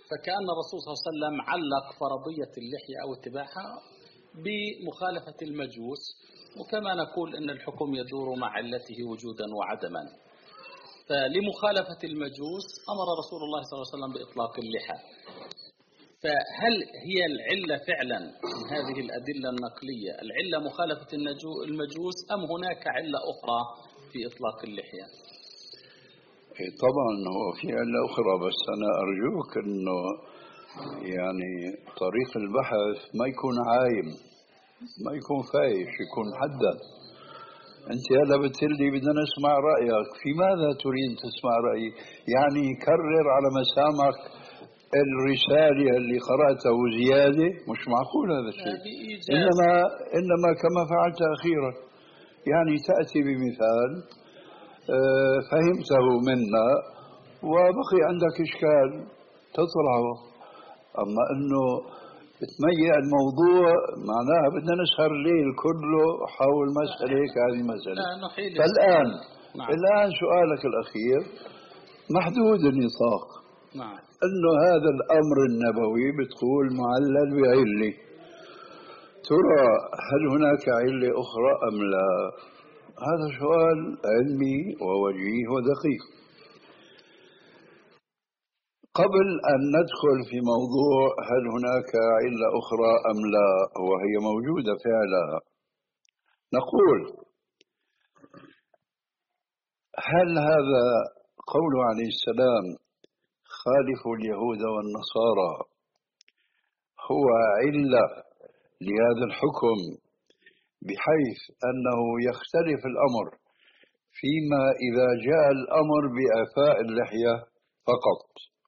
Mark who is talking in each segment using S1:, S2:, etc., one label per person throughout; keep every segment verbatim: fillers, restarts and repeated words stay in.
S1: فكأن الرسول صلى الله عليه وسلم علق فرضية اللحية أو اتباعها بمخالفة المجوس، وكما نقول أن الحكم يدور مع علته وجودا وعدما. فلمخالفة المجوس أمر رسول الله صلى الله عليه وسلم بإطلاق اللحى. فهل هي العلة فعلا من هذه الأدلة النقلية العلة مخالفة المجوس، أم هناك علة أخرى في إطلاق اللحية؟
S2: طبعا هو في علة أخرى، بس أنا أرجوك أنه يعني طريق البحث ما يكون عايم، ما يكون فايش، يكون محدد. أنت هلا بتقولي بدنا نسمع رأيك، في ماذا تريد تسمع رأيي؟ يعني كرر على مسامعك الرسالة اللي قرأتها وزيادة، مش معقول هذا الشيء. إنما إنما كما فعلت أخيرا، يعني تأتي بمثال فهمته منا وبقي عندك إشكال تطرحه، أما أنه تميع الموضوع معناها بدنا نسهر الليل كله حول مسألة هذه مسألة. فالآن نعم. الآن سؤالك الأخير محدود النطاق.
S1: نعم.
S2: أنه هذا الأمر النبوي بتقول معلل بعلة، ترى هل هناك علة أخرى أم لا؟ هذا سؤال علمي ووجيه ودقيق. قبل أن ندخل في موضوع هل هناك علة أخرى أم لا وهي موجودة فعلا، نقول هل هذا قوله عليه السلام خالفوا اليهود والنصارى هو علة لهذا الحكم، بحيث أنه يختلف الأمر فيما إذا جاء الأمر بإعفاء اللحية فقط،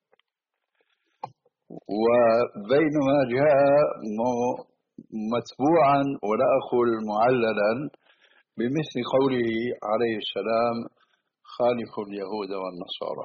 S2: وبينما جاء متبوعا ولا أقول معللا بمثل قوله عليه السلام خالفوا اليهود والنصارى.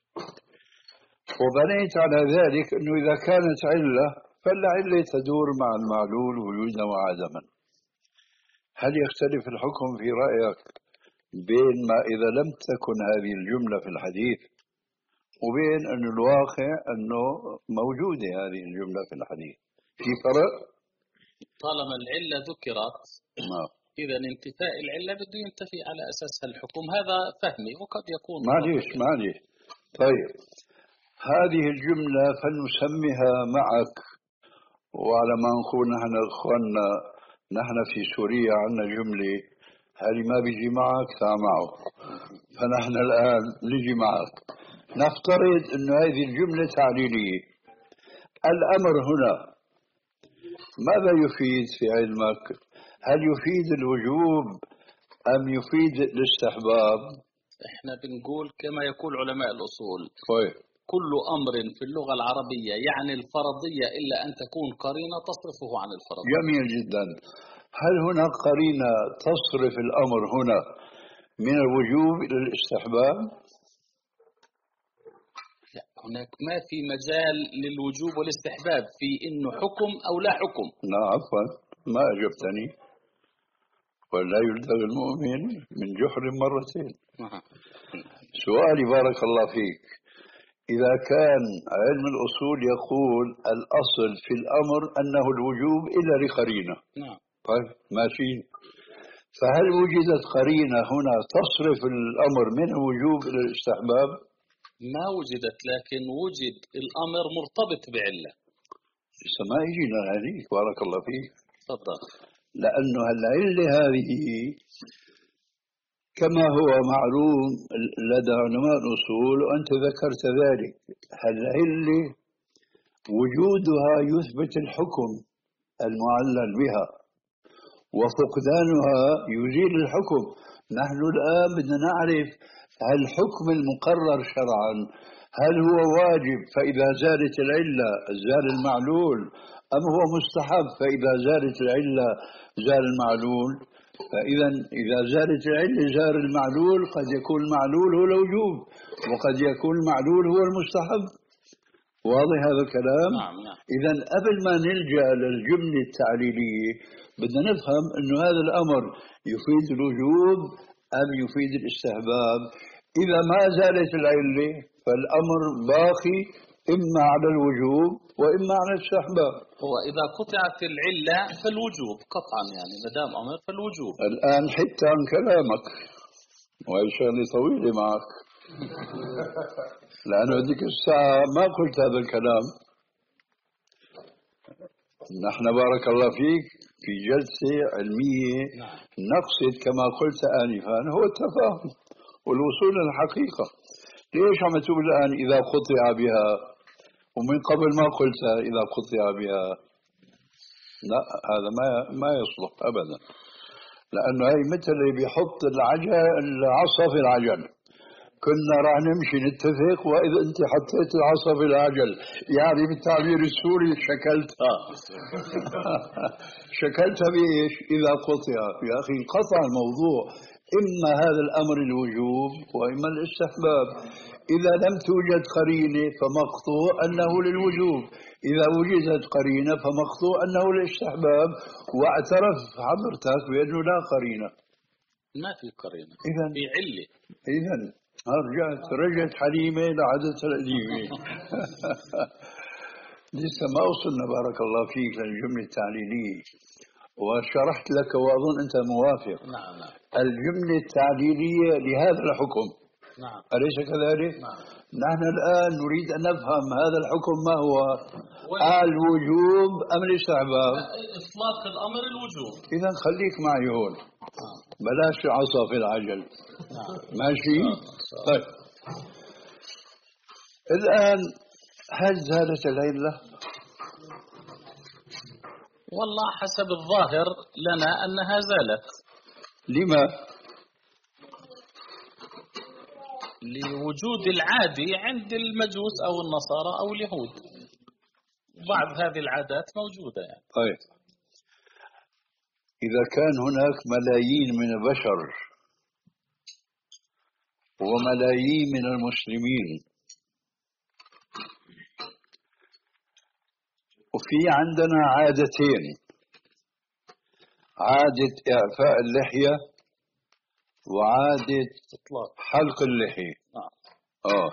S2: وبنيت على ذلك أنه إذا كانت علة فالعلة تدور مع المعلول وجودا وعدما. هل يختلف الحكم في رأيك بين ما إذا لم تكن هذه الجملة في الحديث وبين أن الواقع أنه موجودة هذه الجملة في الحديث؟ في فرق؟
S1: طالما العلة ذكرت
S2: نعم.
S1: إذا انتفاء العلة بده ينتفي على أساسها الحكم، هذا فهمي وقد يكون
S2: معليش معليش. طيب هذه الجملة فلنسميها معك، وعلى ما نقول نحن أخواننا نحن في سوريا عندنا جملة هذه ما بيجي معك تعال معه، فنحن الآن نجي معك. نفترض أن هذه الجملة تعليلية. الأمر هنا ماذا يفيد في علمك؟ هل يفيد الوجوب أم يفيد الاستحباب؟
S1: احنا بنقول كما يقول علماء الأصول
S2: طيب.
S1: كل أمر في اللغة العربية يعني الفرضية إلا أن تكون قرينة تصرفه عن الفرضية.
S2: جميل جدا. هل هناك قرينة تصرف الأمر هنا من الوجوب إلى الاستحباب؟
S1: لا، هناك ما في مجال للوجوب والاستحباب في إنه حكم أو لا حكم.
S2: لا عفوا ما أجبتني. ولا يلدغ المؤمن من جحر مرتين. سؤالي بارك الله فيك، إذا كان علم الأصول يقول الأصل في الأمر أنه الوجوب إلا لقرينة.
S1: نعم.
S2: طيب ماشي، فهل وجدت قرينة هنا تصرف الأمر من الوجوب إلى الاستحباب؟
S1: ما وجدت، لكن وجد الأمر مرتبط بعلة.
S2: لسه ما يجينا هذيك بارك الله فيك.
S1: تفضل.
S2: لأنه العلة هذه كما هو معلوم لدى علماء الأصول وأنت ذكرت ذلك، العلة وجودها يثبت الحكم المعلل بها وفقدانها يزيل الحكم. نحن الآن بدنا نعرف هل الحكم المقرر شرعا هل هو واجب فإذا زالت العلة زال المعلول، أم هو مستحب فإذا زالت العلة زال المعلول؟ فإذا إذا زالت العلة زال المعلول، قد يكون المعلول هو الوجوب وقد يكون المعلول هو المستحب. واضح هذا الكلام؟
S1: نعم نعم.
S2: إذا قبل ما نلجأ للجملة التعليلية بدنا نفهم أنه هذا الأمر يفيد الوجوب أم يفيد الاستحباب. إذا ما زالت العلة فالأمر باقي إما على الوجوب وإما على الاستحباب.
S1: هو إذا قطعت العلة فالوجوب قطعا، يعني ما دام أمر فالوجوب.
S2: الآن حتى عن كلامك، وهي شغلة طويلة معك، لأنه هذيك الساعة ما قلت هذا الكلام. نحن بارك الله فيك في جلسة علمية نقصد كما قلت آنفا هو التفاهم والوصول للحقيقة. ليش عم تقول الآن إذا قطع بها ومن قبل ما قلت إذا قطع بها؟ لا، هذا ما ما يصلح أبدا، لأنه هي مثل اللي بيحط العجل العصا في العجل. كنا راح نمشي نتفق وإذا أنت حطيت العصا في العجل، يعني بالتعبير السوري شكلتها. شكلتها بإيش؟ إذا قطع. يا أخي قطع الموضوع، إما هذا الأمر الوجوب وإما الاستحباب. إذا لم توجد قرينة فمقطوع أنه للوجوب، إذا وجدت قرينة فمقطوع أنه للاستحباب، واعترف حضرتك بأنه لا قرينة.
S1: ما في قرينة،
S2: إذن
S1: في علة.
S2: إذن رجعت رجعت حليمة لعادتها القديمة. لسه ما وصلنا بارك الله فيك للجملة التعليلية، وشرحت لك وأظن أنت موافق.
S1: نعم نعم.
S2: الجملة التعليلية لهذا الحكم،
S1: نعم
S2: أليس كذلك؟
S1: نعم.
S2: نحن الآن نريد أن نفهم هذا الحكم ما هو، الوجوب أم الاستحباب؟
S1: إطلاق الأمر الوجوب.
S2: إذا خليك معي هون، بلاش عصا في العجل. ماشي؟ طيب الآن هل زالت العلة؟
S1: والله حسب الظاهر لنا أنها زالت.
S2: لما؟
S1: لوجود العادي عند المجوس أو النصارى أو اليهود، بعض هذه العادات موجودة يعني.
S2: طيب إذا كان هناك ملايين من البشر وملايين من المسلمين، وفي عندنا عادتين، عادة إعفاء اللحية وعادة حلق اللحية. آه.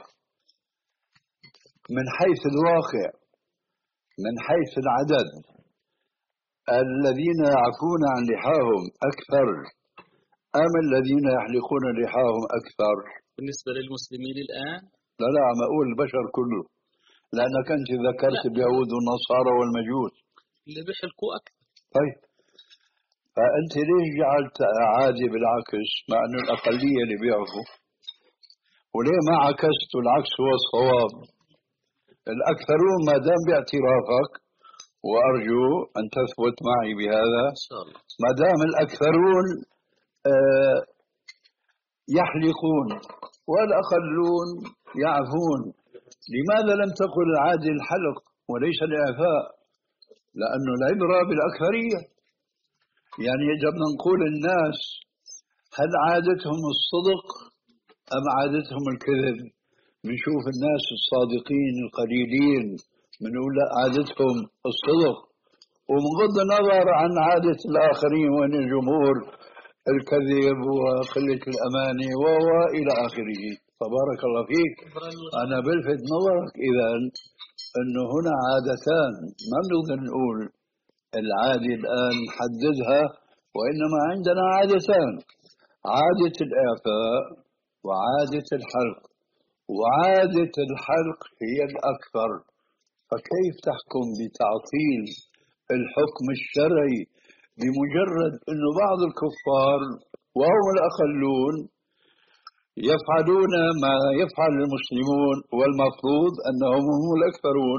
S2: من حيث الواقع، من حيث العدد، الذين يعفون عن لحاهم أكثر أم الذين يحلقون لحاهم أكثر؟
S1: بالنسبة للمسلمين الآن؟
S2: لا لا، عم أقول البشر كله، لأنك أنت ذكرت لا. اليهود والنصارى والمجوس
S1: اللي بيحلقوا أكثر.
S2: طيب فأنت ليش جعلت عادي بالعكس مع أنه الأقلية اللي بيعرفوا؟ وليه ما عكست العكس هو الصواب؟ الأكثرون ما دام باعترافك، وأرجو أن تثبت معي بهذا، ما دام الأكثرون آه يحلقون والأقلون يعفون، لماذا لم تقل العادي الحلق وليس الإعفاء؟ لأنه العبرة بالأكثرية. يعني يجب أن نقول الناس هل عادتهم الصدق أم عادتهم الكذب؟ بنشوف الناس الصادقين القليلين بنقول لا عادتهم الصدق، ومغض النظر عن عادة الآخرين وأن الجمهور الكذب وقلة الأمانة وإلى آخره. تبارك الله فيك. أنا بلفت نظرك إذا أنه هنا عادتان، ما بنقدر نقول العادة الآن حددها، وإنما عندنا عادتان، عادة الإعفاء وعادة الحلق، وعادة الحلق هي الأكثر. فكيف تحكم بتعطيل الحكم الشرعي بمجرد أنه بعض الكفار وهم الأقلون يفعلون ما يفعل المسلمون والمفروض أنهم هم الأكثرون؟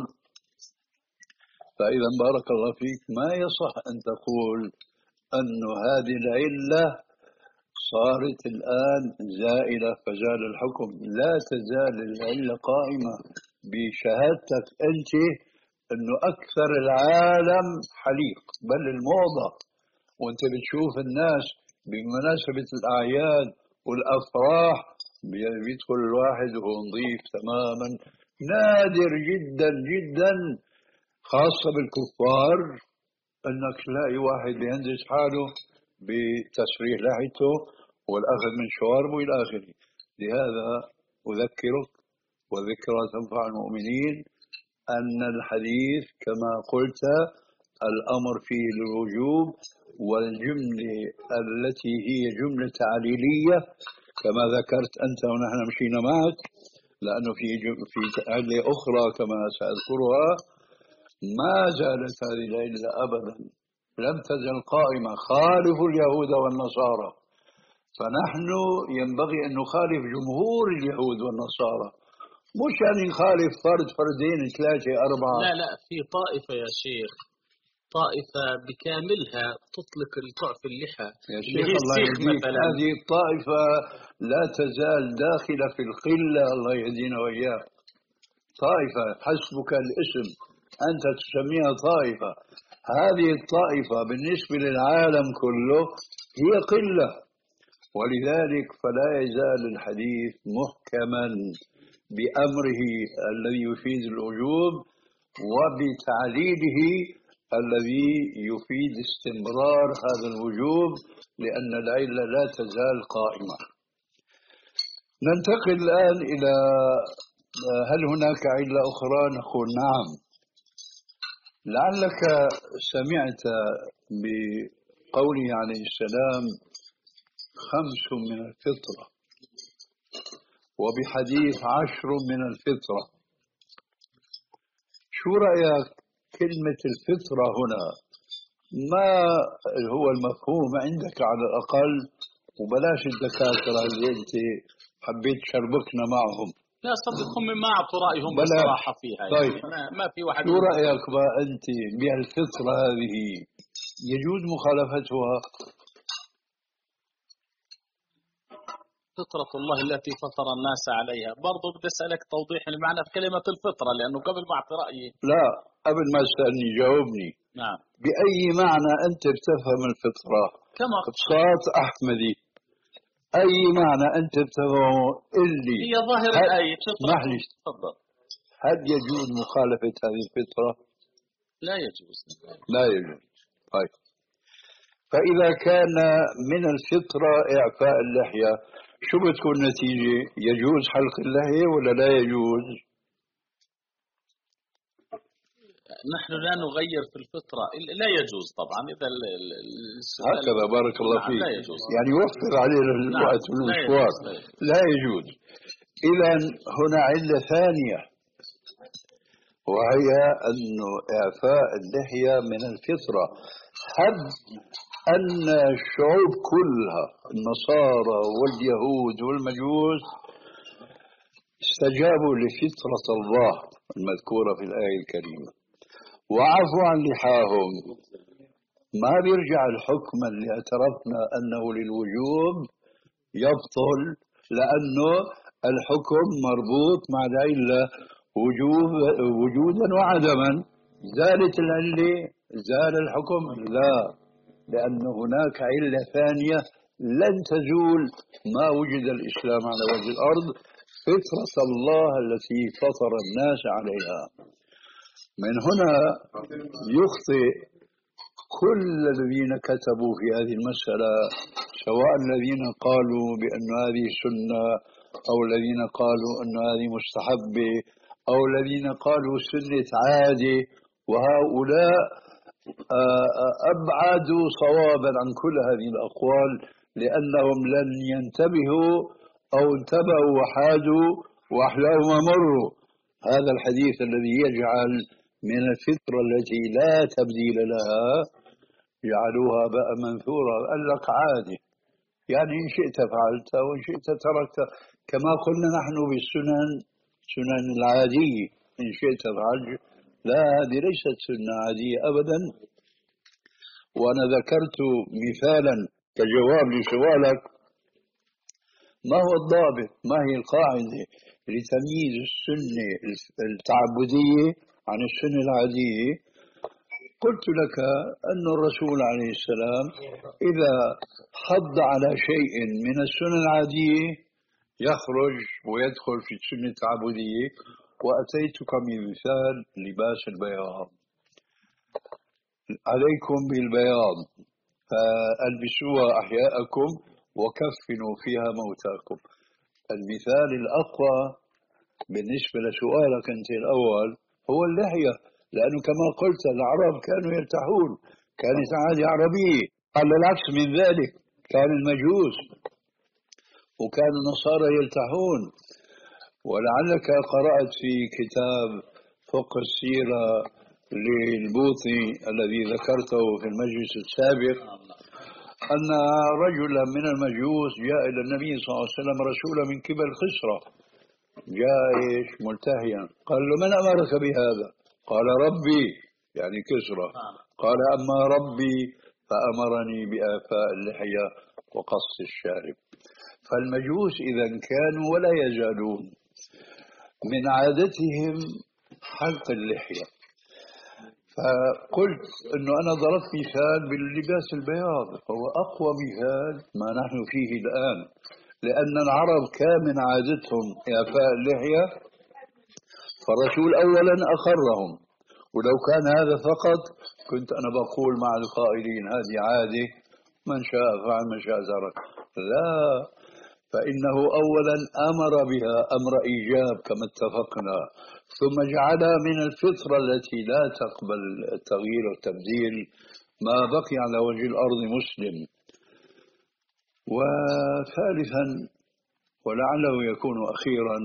S2: فإذا بارك الله فيك ما يصح أن تقول أن هذه العلة صارت الآن زائلة فزال الحكم. لا تزال العلة قائمة بشهادتك أنت أنه أكثر العالم حليق، بل الموضة. وأنت بتشوف الناس بمناسبة الأعياد والأفراح بيدخل الواحد وهو نظيف تماما. نادر جدا جدا خاصة بالكفار أنك تلاقي واحد بينزل حاله بتسريح لحيته والأخذ من شواربه إلى آخره. لهذا أذكرك، وذكرى تنفع المؤمنين، أن الحديث كما قلت الأمر فيه للوجوب، والجملة التي هي جملة تعليلية كما ذكرت أنت ونحن مشينا معك، لأنه في في علة أخرى كما سأذكرها ما زالت هذه العلة أبدا لم تزل قائمة، خالف اليهود والنصارى. فنحن ينبغي أن نخالف جمهور اليهود والنصارى، مش أن نخالف فرد فردين ثلاثة أربعة.
S1: لا لا، في طائفة يا شيخ، طائفة بكاملها تطلق القعف اللحى
S2: يا شيخ الله يهديك،
S1: مثلا.
S2: هذه الطائفة لا تزال داخلة في القلة، الله يهدينا وإياك. طائفة حسبك الاسم، أنت تسميها طائفة. هذه الطائفة بالنسبة للعالم كله هي قلة، ولذلك فلا يزال الحديث محكما بأمره الذي يفيد الوجوب وبتعليله الذي يفيد استمرار هذا الوجوب، لأن العلة لا تزال قائمة. ننتقل الآن إلى هل هناك علة أخرى؟ نقول نعم. لعلك سمعت بقوله عليه السلام خمس من الفطرة، وبحديث عشر من الفطرة. شو رأيك كلمة الفطرة هنا؟ ما هو المفهوم عندك على الأقل؟ وبلاش الدكاترة اللي أنت حبيت تشربكنا معهم.
S1: لا صدقهم مما أعطوا رأيهم بصراحة فيها.
S2: طيب
S1: يعني ما في واحد.
S2: شو رأيك بقى أنت بهالفطرة هذه؟ يجوز مخالفتها؟
S1: فطرة الله التي فطر الناس عليها. برضو بدي أسألك توضيح المعنى في كلمة الفطرة، لأنه قبل ما أعطي رأيي.
S2: لا قبل ما تسألني جاوبني.
S1: نعم.
S2: بأي معنى أنت بتفهم الفطرة؟
S1: كما
S2: بساط أحمدي، أي معنى أنت بتفهمه اللي
S1: هي ظاهر الآية؟
S2: اسمح لي،
S1: تفضل.
S2: هل يجوز مخالفة هذه الفطرة؟
S1: لا يجوز.
S2: لا يجوز. طيب، فإذا كان من الفطرة إعفاء اللحية، شو بتكون النتيجة؟ يجوز حلق اللحية ولا لا يجوز؟
S1: نحن لا نغير في الفطرة، لا يجوز طبعا. إذا
S2: هكذا بارك الله فيك.
S1: لا يجوز. يعني
S2: يوفر علينا الوقت والمشوار. لا يجوز. إذا هنا علة ثانية، وهي أن إعفاء اللحية من الفطرة، حد أن الشعوب كلها النصارى واليهود والمجوس استجابوا لفطرة الله المذكورة في الآية الكريمة وعفوا عن لحاهم. ما بيرجع الحكم اللي اعترفنا أنه للوجوب يبطل، لأنه الحكم مربوط مع العلة وجودا وعدما. زالت العلة زال الحكم؟ لا، لأن هناك علة ثانية لن تزول ما وجد الإسلام على وجه الأرض، فطرة الله التي فطر الناس عليها. من هنا يخطئ كل الذين كتبوا في هذه المسألة، سواء الذين قالوا بأن هذه سنة، أو الذين قالوا أن هذه مستحبة، أو الذين قالوا سنة عادة. وهؤلاء أبعدوا صوابا عن كل هذه الأقوال، لأنهم لن ينتبهوا أو انتبهوا وحادوا وأحلاهم مروا. هذا الحديث الذي يجعل من الفطرة التي لا تبديل لها جعلوها بقى منثورة. قال لك عادي، يعني إن شئت فعلت وإن شئت تركت، كما قلنا نحن بالسنن، سنن العادية، إن شئت فعلت. لا، هذه ليست سنة عادية أبدا. وأنا ذكرت مثالا كجواب لسؤالك، ما هو الضابط، ما هي القاعدة لتمييز السنة التعبدية عن السنة العادية؟ قلت لك أن الرسول عليه السلام إذا حض على شيء من السنة العادية يخرج ويدخل في السنة التعبدية. وأتيتك بمثال لباس البياض، عليكم بالبياض فألبسوها أحياءكم وكفنوا فيها موتاكم. المثال الأقوى بالنسبة لسؤالك أنت الأول هو اللحية، لأنه كما قلت العرب كانوا يرتاحون، كانت عادة عربية. على العكس من ذلك كان المجوس وكان النصارى يرتاحون. ولعلك قرأت في كتاب فقه السيرة للبوطي الذي ذكرته في المجلس السابق أن رجلا من المجوس جاء إلى النبي صلى الله عليه وسلم رسولا من قبل خسرة، جاء إيش ملتهيا، قال له من أمرك بهذا؟ قال ربي، يعني كسرى. قال أما ربي فأمرني بآفاء اللحية وقص الشارب. فالمجوس إذا كانوا ولا يزالون من عادتهم حلق اللحية. فقلت أنه أنا ضربت مثال باللباس البياض، هو أقوى مثال ما نحن فيه الآن، لأن العرب كان من عادتهم إعفاء اللحية، فالرسول أولا أقرهم. ولو كان هذا فقط كنت أنا بقول مع القائلين هذه عادة من شاء فعل من شاء ترك. لا، فإنه أولا أمر بها أمر إيجاب كما اتفقنا، ثم جعلها من الفطرة التي لا تقبل التغيير والتبديل ما بقي على وجه الأرض مسلم. وثالثا ولعله يكون أخيرا،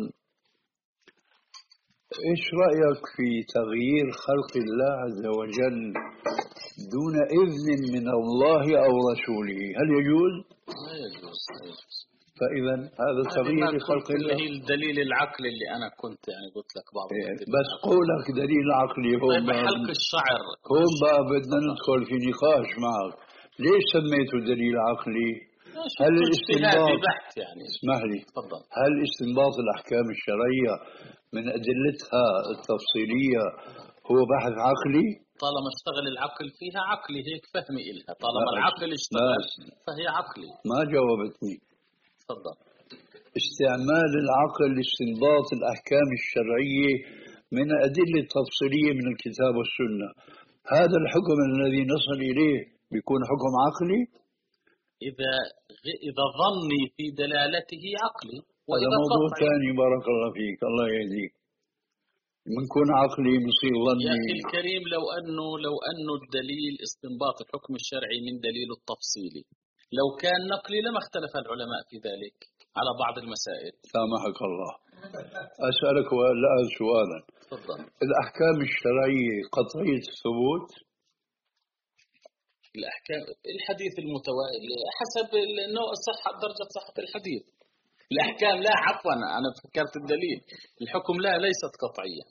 S2: إيش رأيك في تغيير خلق الله عز وجل دون إذن من الله أو رسوله؟ هل يجوز؟
S1: لا يجوز.
S2: فإذا هذا تغيير لخلق الله،
S1: اللي هي الدليل العقلي اللي أنا كنت يعني قلت لك بعض
S2: إيه بس قولك دليل عقلي. هو
S1: طيب حلق الشعر
S2: هو بقى بدنا ندخل في نقاش معك. ليش سميته دليل عقلي؟ هل الاستنباط
S1: بحث يعني
S2: اسمح لي
S1: تفضل.
S2: هل استنباط الأحكام الشرعية من أدلتها التفصيلية هو بحث عقلي؟
S1: طالما اشتغل العقل فيها عقلي، هيك فهمي إلها. طالما العقل اشتغل فهي عقلي.
S2: ما جاوبتني.
S1: تفضل.
S2: استعمال العقل لاستنباط الأحكام الشرعية من أدلة تفصيلية من الكتاب والسنة، هذا الحكم الذي نصل إليه بيكون حكم عقلي؟
S1: إذا إذا ظني في دلالته عقلي،
S2: هذا موضوع ثاني. بارك الله فيك، الله يهديك. بنكون عقلي بنصير ظني.
S1: يا أخي الكريم، لو أنه لو أنه الدليل استنباط الحكم الشرعي من دليل التفصيلي، لو كان نقلي لما اختلف العلماء في ذلك على بعض المسائل.
S2: سامحك الله. أسألك ولا سؤالا.
S1: تفضل.
S2: الأحكام الشرعية قطعية الثبوت؟
S1: الأحكام الحديث المتوالي حسب النوع الصحة، درجة صحة الحديث. الأحكام لا، عفوا أنا فكرت الدليل. الحكم لا، ليست قطعية.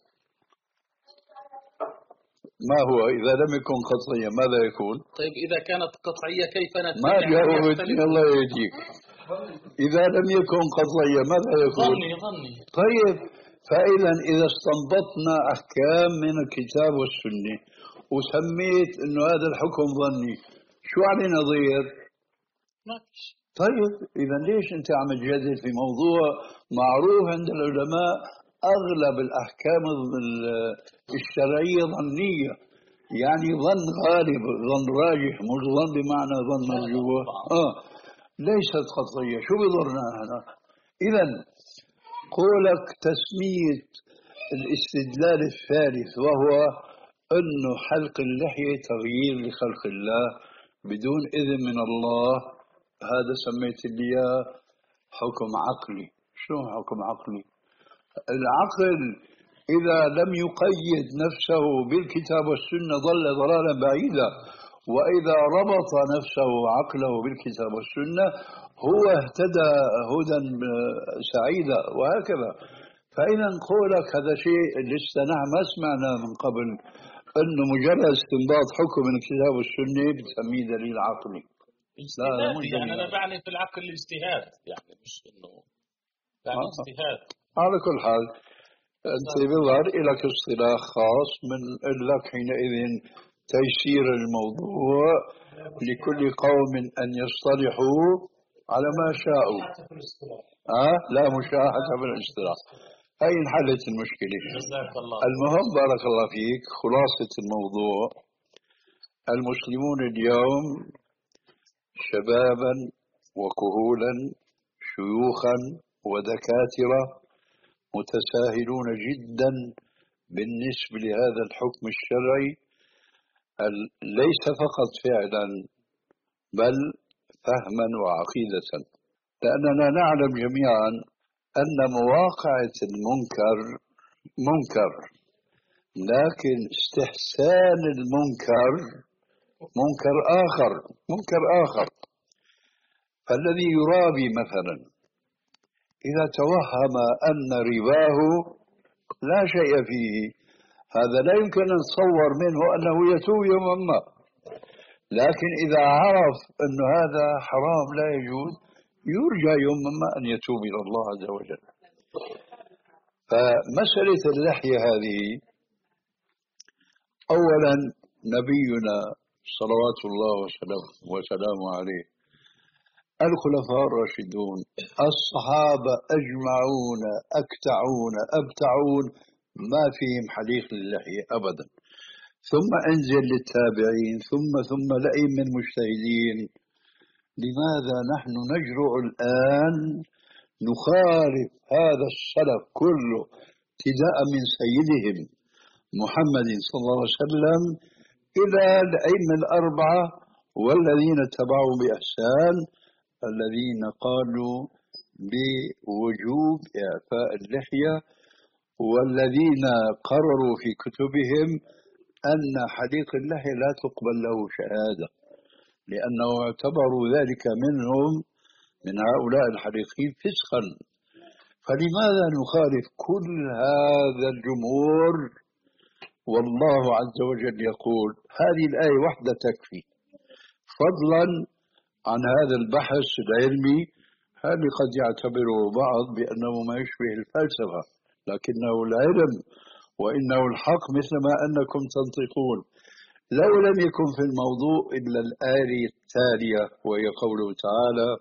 S2: ما هو إذا لم يكن قطعيا ماذا يكون؟
S1: طيب إذا كانت قطعية كيف نتبع؟
S2: ما جاوبتني، الله يهديك. إذا لم يكن قطعيا ماذا يكون؟
S1: ظني ظني.
S2: طيب، فإذا إذا استنبطنا أحكام من الكتاب والسنة وسميت إنه هذا الحكم ظني، شو علينا ضير؟
S1: ما فيش.
S2: طيب إذا ليش أنت عم تجادل في موضوع معروف عند العلماء أغلب الأحكام الشرعية ظنية، يعني ظن غالب، ظن راجح، مش ظن بمعنى ظن مرجوح. آه ليست قطعية. شو بضرنا هنا؟ إذا قولك تسمية الاستدلال الثالث وهو أنه حلق اللحية تغيير لخلق الله بدون إذن من الله، هذا سميت لي حكم عقلي. شو حكم عقلي؟ العقل إذا لم يقيد نفسه بالكتاب والسنة ضل ضلالا بعيدا، وإذا ربط نفسه وعقله بالكتاب والسنة هو اهتدى هدى سعيدا، وهكذا. فإذا قولك هذا شيء لسه نحن ما سمعنا من قبل، أنه مجرد استنباط حكم من الكتاب والسنة بتسميه دليل عقلي.
S1: لا لا مش يعني أنا بعني في العقل الاجتهاد، يعني مش إنه يعني
S2: آه.
S1: اجتهاد.
S2: على كل حال أنت بظهر لك اصطلاح خاص من لك حينئذ تيسير الموضوع لكل قوم أن يصطلحوا على ما شاءوا. آه لا مشاحة في الاصطلاح. هاي انحلت المشكلة. المهم بارك الله فيك، خلاصة الموضوع: المسلمون اليوم شبابا وكهولا شيوخا ودكاترة متساهلون جدا بالنسبة لهذا الحكم الشرعي ليس فقط فعلا بل فهما وعقيدة، لأننا نعلم جميعا أن مواقعة المنكر منكر، لكن استحسان المنكر منكر آخر منكر آخر. فالذي يرابي مثلا إذا توهم أن رباه لا شيء فيه، هذا لا يمكن أن نتصور منه أنه يتوب يوما ما، لكن إذا عرف أن هذا حرام لا يجوز يرجى يوما ما أن يتوب إلى الله عز وجل. فمسألة اللحية هذه، أولا نبينا صلوات الله وسلامه عليه، الخلفاء الراشدون، الصحابة أجمعون أكتعون أبتعون ما فيهم حليق للحية أبدا، ثم أنزل للتابعين ثم ثم لأئمة المجتهدين. لماذا نحن نجرؤ الآن نخالف هذا السلف كله ابتداء من سيدهم محمد صلى الله عليه وسلم إلى الأئمة الأربعة والذين اتبعوا بإحسان، الذين قالوا بوجوب إعفاء اللحية، والذين قرروا في كتبهم أن حليق اللحية لا تقبل له شهادة، لأنه اعتبروا ذلك منهم من هؤلاء الحليقين فسقا. فلماذا نخالف كل هذا الجمهور؟ والله عز وجل يقول هذه الآية وحدة تكفي، فضلا عن هذا البحث العلمي هذا قد يعتبره بعض بأنه ما يشبه الفلسفة، لكنه العلم وإنه الحق مثل ما أنكم تنطقون. لو لم يكن في الموضوع إلا الآية التالية وهي قوله تعالى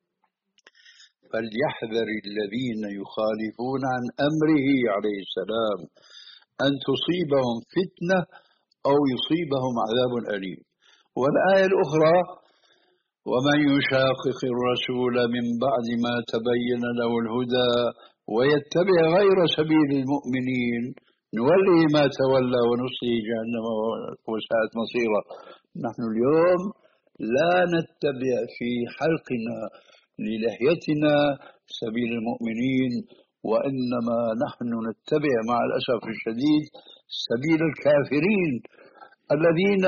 S2: فليحذر الذين يخالفون عن أمره عليه السلام أن تصيبهم فتنة أو يصيبهم عذاب أليم. والآية الأخرى ومن يشاقق الرسول من بعد ما تبين له الهدى ويتبع غير سبيل المؤمنين نوله ما تولى ونصله جهنم وساءت مصيره. نحن اليوم لا نتبع في حلقنا للحيتنا سبيل المؤمنين، وإنما نحن نتبع مع الأسف الشديد سبيل الكافرين الذين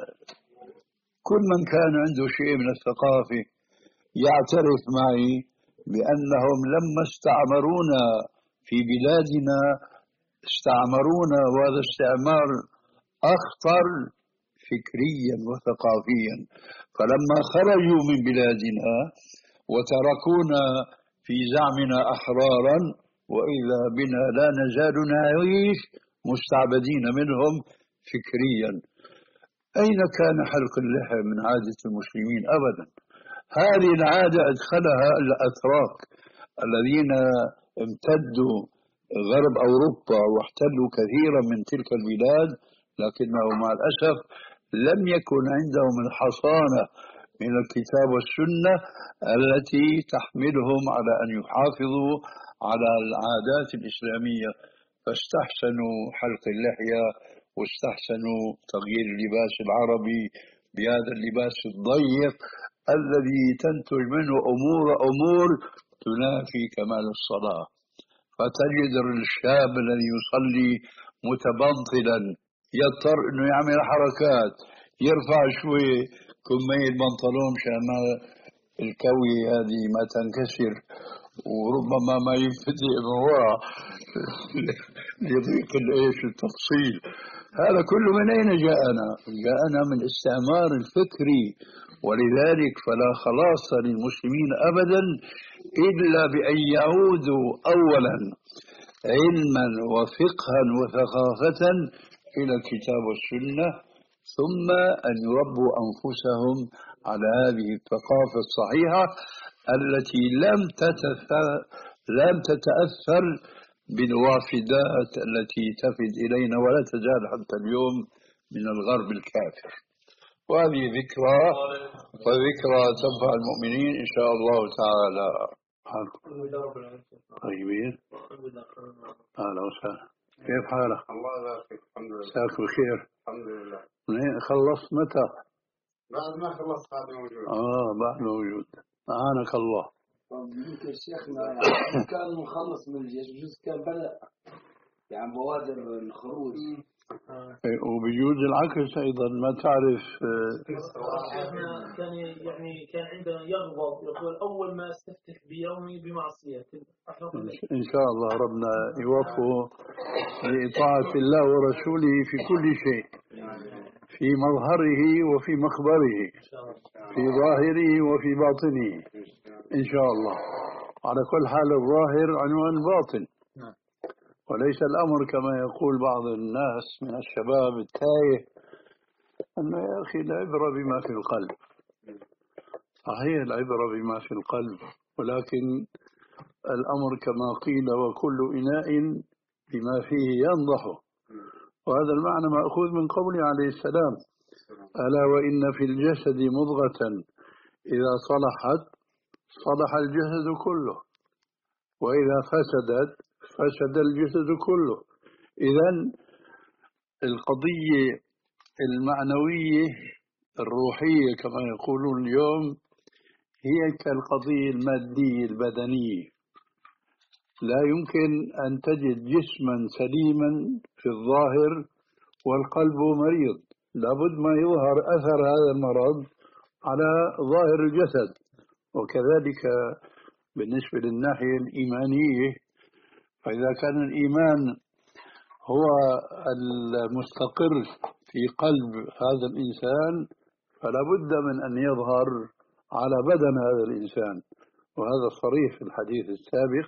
S2: كل من كان عنده شيء من الثقافة يعترف معي بأنهم لما استعمرونا في بلادنا استعمرونا، وهذا استعمار أخطر فكريا وثقافيا، فلما خرجوا من بلادنا وتركونا في زعمنا أحرارا وإذا بنا لا نزال نعيش مستعبدين منهم فكريا. أين كان حلق اللحى من عادة المسلمين؟ أبدا. هذه العادة أدخلها الأتراك الذين امتدوا غرب أوروبا واحتلوا كثيرا من تلك البلاد، لكنه مع الأسف لم يكن عندهم الحصانة من الكتاب والسنة التي تحملهم على أن يحافظوا على العادات الإسلامية، فاستحسنوا حلق اللحية واستحسنوا تغيير اللباس العربي بهذا اللباس الضيق الذي تنتج منه أمور أمور تنافي كمال الصلاة. فتجد الشاب الذي يصلي متبنطلا يضطر أنه يعمل حركات، يرفع شوي كمية البنطلون مشان ما الكوية هذه ما تنكسر، وربما ما ينفتح من وراء ليضيق الايش التفصيل. هذا كله من أين جاءنا؟ جاءنا من الاستعمار الفكري، ولذلك فلا خلاص للمسلمين أبدا إلا بأن يعودوا أولا علما وفقها وثقافة إلى الكتاب والسنة، ثم أن يربوا أنفسهم على هذه الثقافة الصحيحة التي لم لم تتأثر بالوافدات التي تفد إلينا ولا تزال حتى اليوم من الغرب الكافر. وهذه ذكرى وذكرى تنفع المؤمنين إن شاء الله تعالى. طيبين. أهلا وسهلا. كيف حالك؟
S3: الله يبارك، الحمد لله.
S2: مساك بخير.
S3: الحمد لله.
S2: منين خلصت متى؟
S3: بعد ما خلصت هذا موجود.
S2: اه بعد موجود. أعانك الله.
S4: طب يمكن شيخنا يعني كان مخلص من الجيش بجوز كان بدأ يعني بوادر الخروج.
S2: وبيجوز العكس أيضا، ما تعرف.
S5: شيخنا كان يعني كان عندنا يغضب يقول أول ما استفتح بيومي بمعصية.
S2: إن شاء الله ربنا يوفقه لإطاعة الله ورسوله في كل شيء، في مظهره وفي مخبره، في ظاهره وفي باطنه إن شاء الله. على كل حال الظاهر عنوان الباطن، وليس الأمر كما يقول بعض الناس من الشباب التايه أنه يا أخي العبرة بما في القلب. صحيح العبرة بما في القلب، ولكن الأمر كما قيل وكل إناء بما فيه ينضح، وهذا المعنى مأخوذ من قوله عليه السلام: ألا وإن في الجسد مضغة إذا صلحت صلح الجسد كله، وإذا فسدت فسد الجسد كله. إذن القضية المعنوية الروحية كما يقولون اليوم هي كالقضية المادية البدنية. لا يمكن أن تجد جسما سليما في الظاهر والقلب مريض، لابد ما يظهر أثر هذا المرض على ظاهر الجسد. وكذلك بالنسبة للناحية الإيمانية، فإذا كان الإيمان هو المستقر في قلب هذا الإنسان فلا بد من أن يظهر على بدن هذا الإنسان، وهذا صريح في الحديث السابق: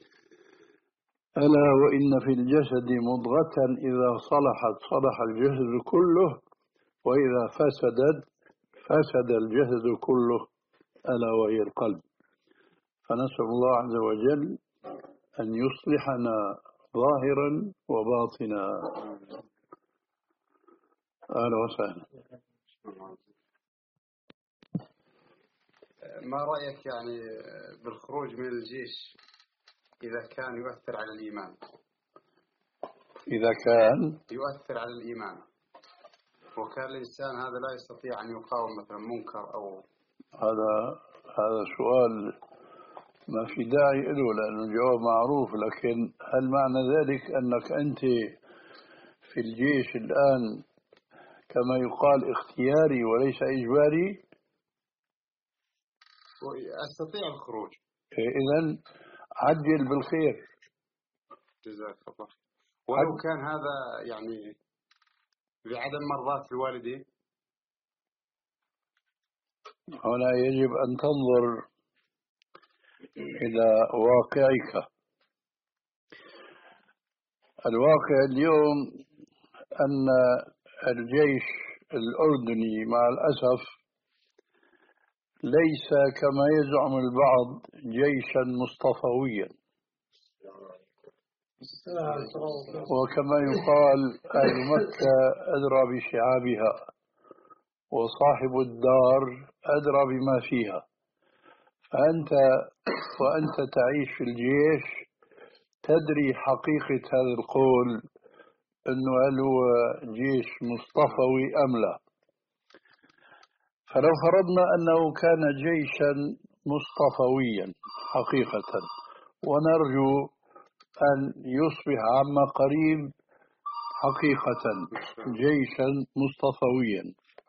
S2: ألا وإن في الجسد مضغة إذا صلحت صلح الجسد كله، وإذا فسدت فسد الجسد كله، ألا وهي القلب. فنسأل الله عز وجل أن يصلحنا ظاهرا وباطنا. أهلا وسهلا.
S3: ما رأيك يعني بالخروج من الجيش إذا كان يؤثر على الإيمان؟
S2: إذا كان
S3: يؤثر على الإيمان وكان الإنسان هذا لا يستطيع أن يقاوم مثلا منكر أو
S2: هذا هذا سؤال ما في داعي له لأنه الجواب معروف، لكن هل معنى ذلك أنك أنت في الجيش الآن كما يقال اختياري وليس إجباري؟
S3: أستطيع الخروج.
S2: إذن عجل بالخير.
S3: جزاك الله. ولو كان هذا يعني بعدم مرضاة الوالدين؟
S2: هنا يجب أن تنظر إلى واقعك. الواقع اليوم أن الجيش الأردني مع الأسف ليس كما يزعم البعض جيشا مصطفويا، وكما يقال أهل مكة أدرى بشعابها وصاحب الدار أدرى بما فيها. فأنت وأنت تعيش في الجيش تدري حقيقة هذا القول، أنه هل هو جيش مصطفوي أم لا. فلو فرضنا أنه كان جيشا مصطفويا حقيقة، ونرجو أن يصبح عما قريب حقيقة جيشا مصطفويا،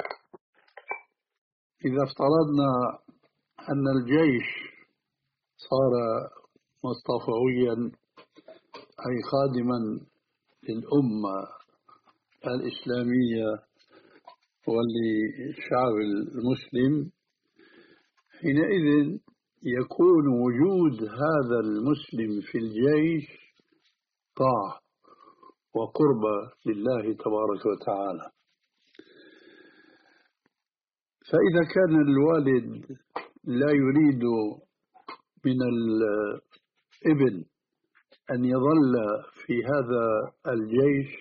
S2: إذا افترضنا أن الجيش صار مصطفويا أي خادما للأمة الإسلامية وللشعب المسلم، حينئذ يكون وجود هذا المسلم في الجيش طاعة وقربة لله تبارك وتعالى. فإذا كان الوالد لا يريد من الابن أن يظل في هذا الجيش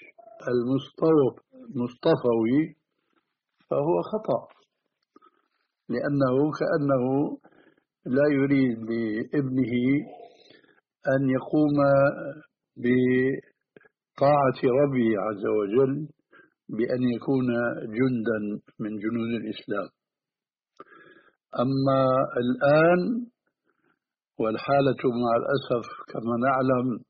S2: المصطفوي فهو خطأ، لأنه كأنه لا يريد لابنه أن يقوم طاعة ربه عز وجل بأن يكون جندا من جنود الإسلام. أما الآن والحالة مع الأسف كما نعلم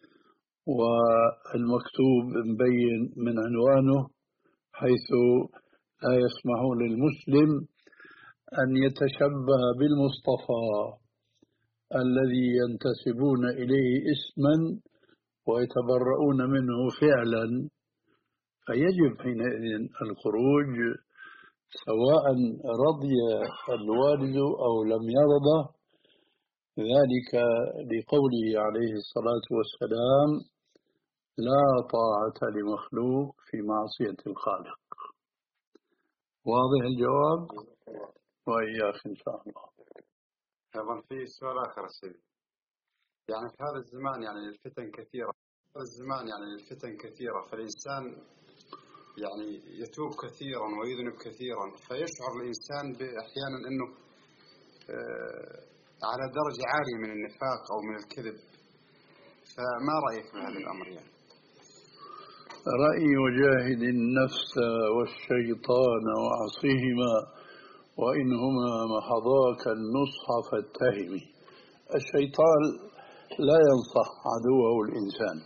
S2: والمكتوب مبين من عنوانه، حيث لا يسمح للمسلم أن يتشبه بالمصطفى الذي ينتسبون إليه اسما ويتبرؤون منه فعلا، فيجب حينئذ الخروج سواء رضي الوالد أو لم يرضى، ذلك لقوله عليه الصلاة والسلام: لا طاعة لمخلوق في معصية الخالق. واضح الجواب؟ وإياك إن شاء الله.
S3: أيضا في سؤال آخر سيدي، يعني في هذا الزمان يعني الفتن كثيرة، هذا الزمان يعني الفتن كثيرة، فالإنسان يعني يتوب كثيرا ويذنب كثيرا، فيشعر الإنسان أحيانا أنه آه على درجة عالية من النفاق أو من الكذب، فما رأيك في هذا الأمر؟ يعني
S2: رأي وجاهد النفس والشيطان وعصيهما وإنهما محضاك النصح فاتهم. الشيطان لا ينصح عدوه الإنسان،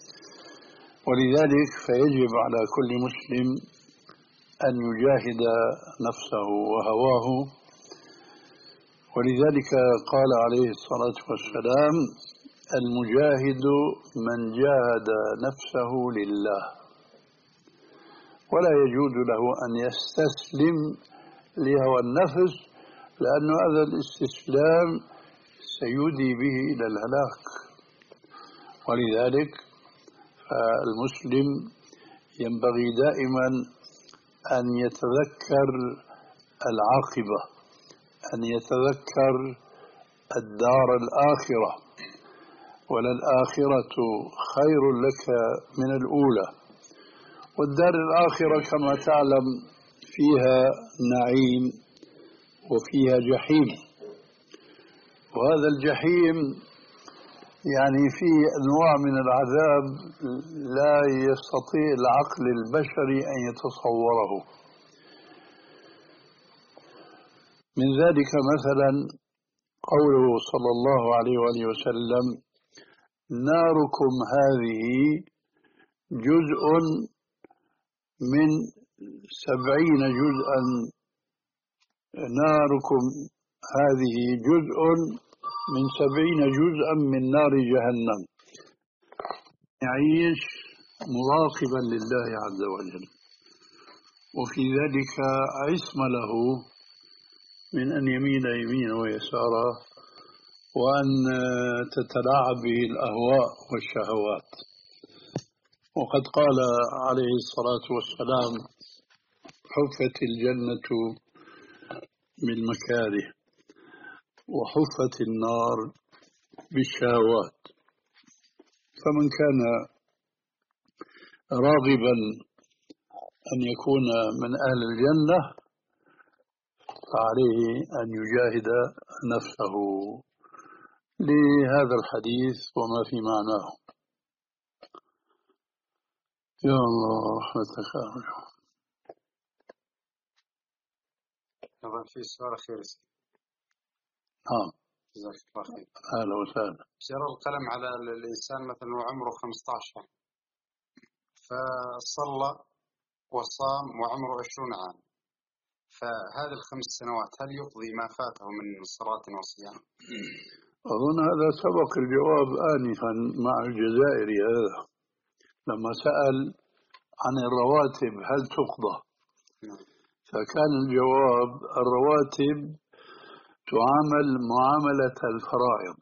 S2: ولذلك فيجب على كل مسلم أن يجاهد نفسه وهواه. ولذلك قال عليه الصلاة والسلام: المجاهد من جاهد نفسه لله، ولا يجوز له أن يستسلم لهوى النفس، لأن هذا الاستسلام سيودي به إلى الهلاك. ولذلك فالمسلم ينبغي دائما أن يتذكر العاقبة، أن يتذكر الدار الآخرة، وللآخرة خير لك من الأولى. والدار الآخرة كما تعلم فيها نعيم وفيها جحيم، وهذا الجحيم يعني فيه أنواع من العذاب لا يستطيع العقل البشري أن يتصوره. من ذلك مثلا قوله صلى الله عليه وآله وسلم: ناركم هذه جزء من سبعين جزءا ناركم هذه جزء من سبعين جزءا من نار جهنم. يعيش مراقبا لله عز وجل، وفي ذلك عصم له من أن يميل يمينا ويسارا وأن تتلاعب به الأهواء والشهوات. وقد قال عليه الصلاة والسلام: حفت الجنة بالمكاره وحفت النار بالشهوات. فمن كان راغبا أن يكون من أهل الجنة فعليه أن يجاهد نفسه لهذا الحديث وما في معناه. يا الله رحمتك.
S3: طبعا في سؤال أخير.
S2: نعم.
S3: جزاك الله خير.
S2: أهلا وسهلا.
S3: جرى القلم على الإنسان مثلا وعمره خمسة عشر، فصلى وصام وعمره عشرون عام، فهذه الخمس سنوات هل يقضي ما فاته من صلاة وصيام؟
S2: أظن هذا سبق الجواب آنفا مع الجزائري هذا لما سأل عن الرواتب هل تقضى، فكان الجواب: الرواتب تعامل معاملة الفرائض،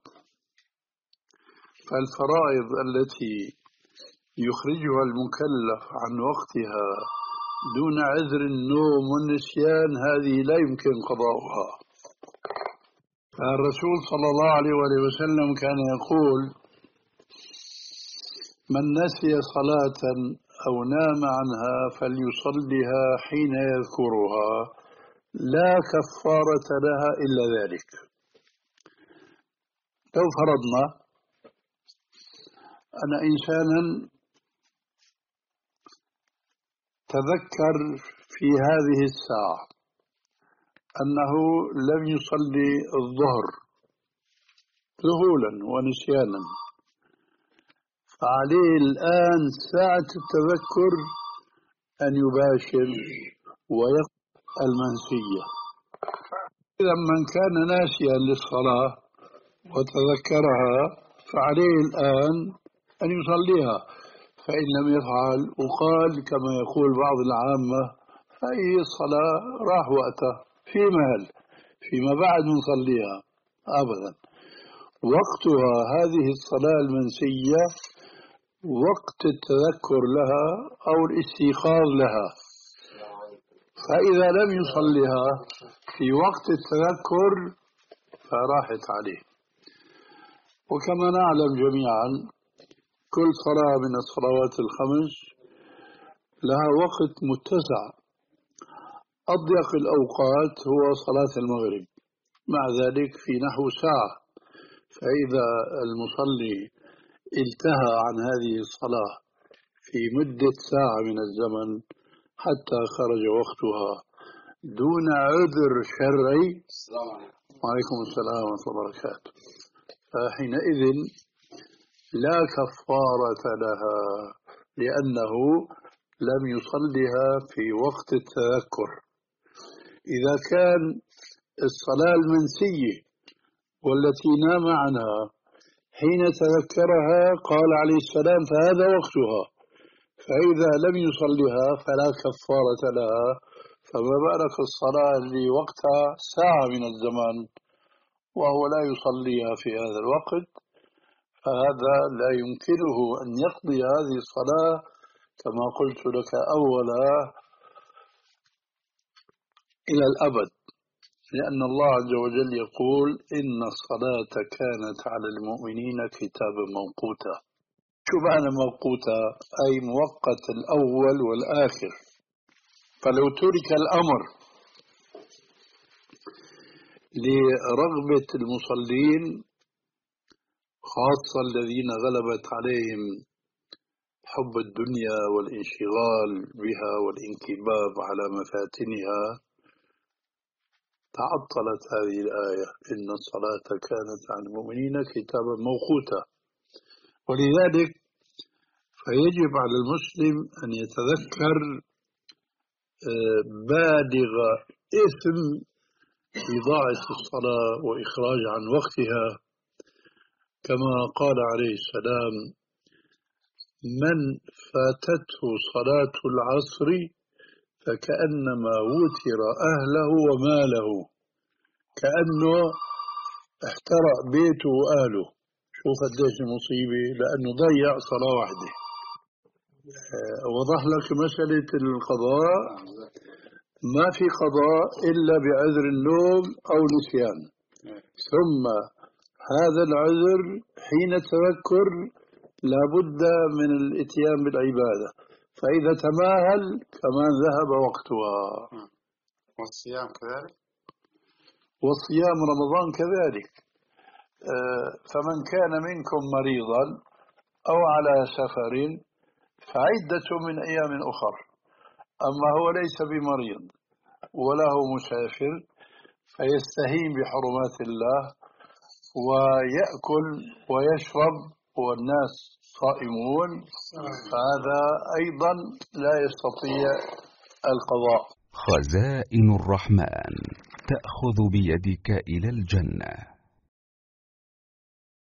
S2: فالفرائض التي يخرجها المكلف عن وقتها دون عذر النوم والنسيان هذه لا يمكن قضاؤها. فالرسول صلى الله عليه وسلم كان يقول: من نسي صلاة أو نام عنها فليصلها حين يذكرها لا كفارة لها إلا ذلك. لو فرضنا أن إنسانا تذكر في هذه الساعة أنه لم يصلي الظهر ذهولا ونسيانا، فعليه الآن ساعة التذكر أن يباشر ويقضي المنسية. إذا من كان ناسيا للصلاة وتذكرها فعليه الآن أن يصليها، فإن لم يفعل وقال كما يقول بعض العامة هذه الصلاة راح وقتها في مهل فيما بعد نصليها، أبدا. وقتها هذه الصلاة المنسية وقت التذكر لها أو الاستيقاظ لها، فإذا لم يصليها في وقت التذكر فراحت عليه. وكما نعلم جميعا كل صلاة من الصلوات الخمس لها وقت متسع، أضيق الأوقات هو صلاة المغرب، مع ذلك في نحو ساعة، فإذا المصلي انتهى عن هذه الصلاة في مدة ساعة من الزمن حتى خرج وقتها دون عذر شرعي، وعليكم السلام ورحمة الله وبركاته، فحينئذ لا كفارة لها لأنه لم يصلها في وقت التذكر. إذا كان الصلاة المنسية والتي نام عنها حين تذكرها قال عليه السلام فهذا وقتها، فإذا لم يصلها فلا كفارة لها، فما بالك الصلاة اللي وقتها ساعة من الزمان وهو لا يصليها في هذا الوقت، فهذا لا يمكنه أن يقضي هذه الصلاة كما قلت لك أولا إلى الأبد، لأن الله عز وجل يقول إن الصلاة كانت على المؤمنين كتابا موقوتا. شو معنى موقوتا؟ أي موقت الأول والآخر. فلو ترك الأمر لرغبة المصلين خاصة الذين غلبت عليهم حب الدنيا والانشغال بها والانكباب على مفاتنها، تعطلت هذه الآية إن الصلاة كانت على المؤمنين كتابا موقوتا. ولذلك فيجب على المسلم أن يتذكر بالغ إثم إضاعة الصلاة وإخراج عن وقتها، كما قال عليه السلام من فاتته صلاة العصر فكأنما وتر أهله وماله، كأنه احترق بيته وأهله. شوف قديش مصيبة، لأنه ضيع صلاة واحدة. وضح لك مسألة القضاء، ما في قضاء إلا بعذر النوم أو نسيان، ثم هذا العذر حين التذكر لابد من الاتيان بالعبادة، فإذا تماهل كمان ذهب وقتها.
S3: والصيام كذلك،
S2: والصيام رمضان كذلك. فمن كان منكم مريضا أو على سفر فعدة من أيام أخر. أما هو ليس بمريض ولا هو مسافر فيستهين بحرمات الله ويأكل ويشرب والناس صائمون، فهذا أيضا لا يستطيع القضاء.
S6: خزائن الرحمن تأخذ بيدك إلى الجنة.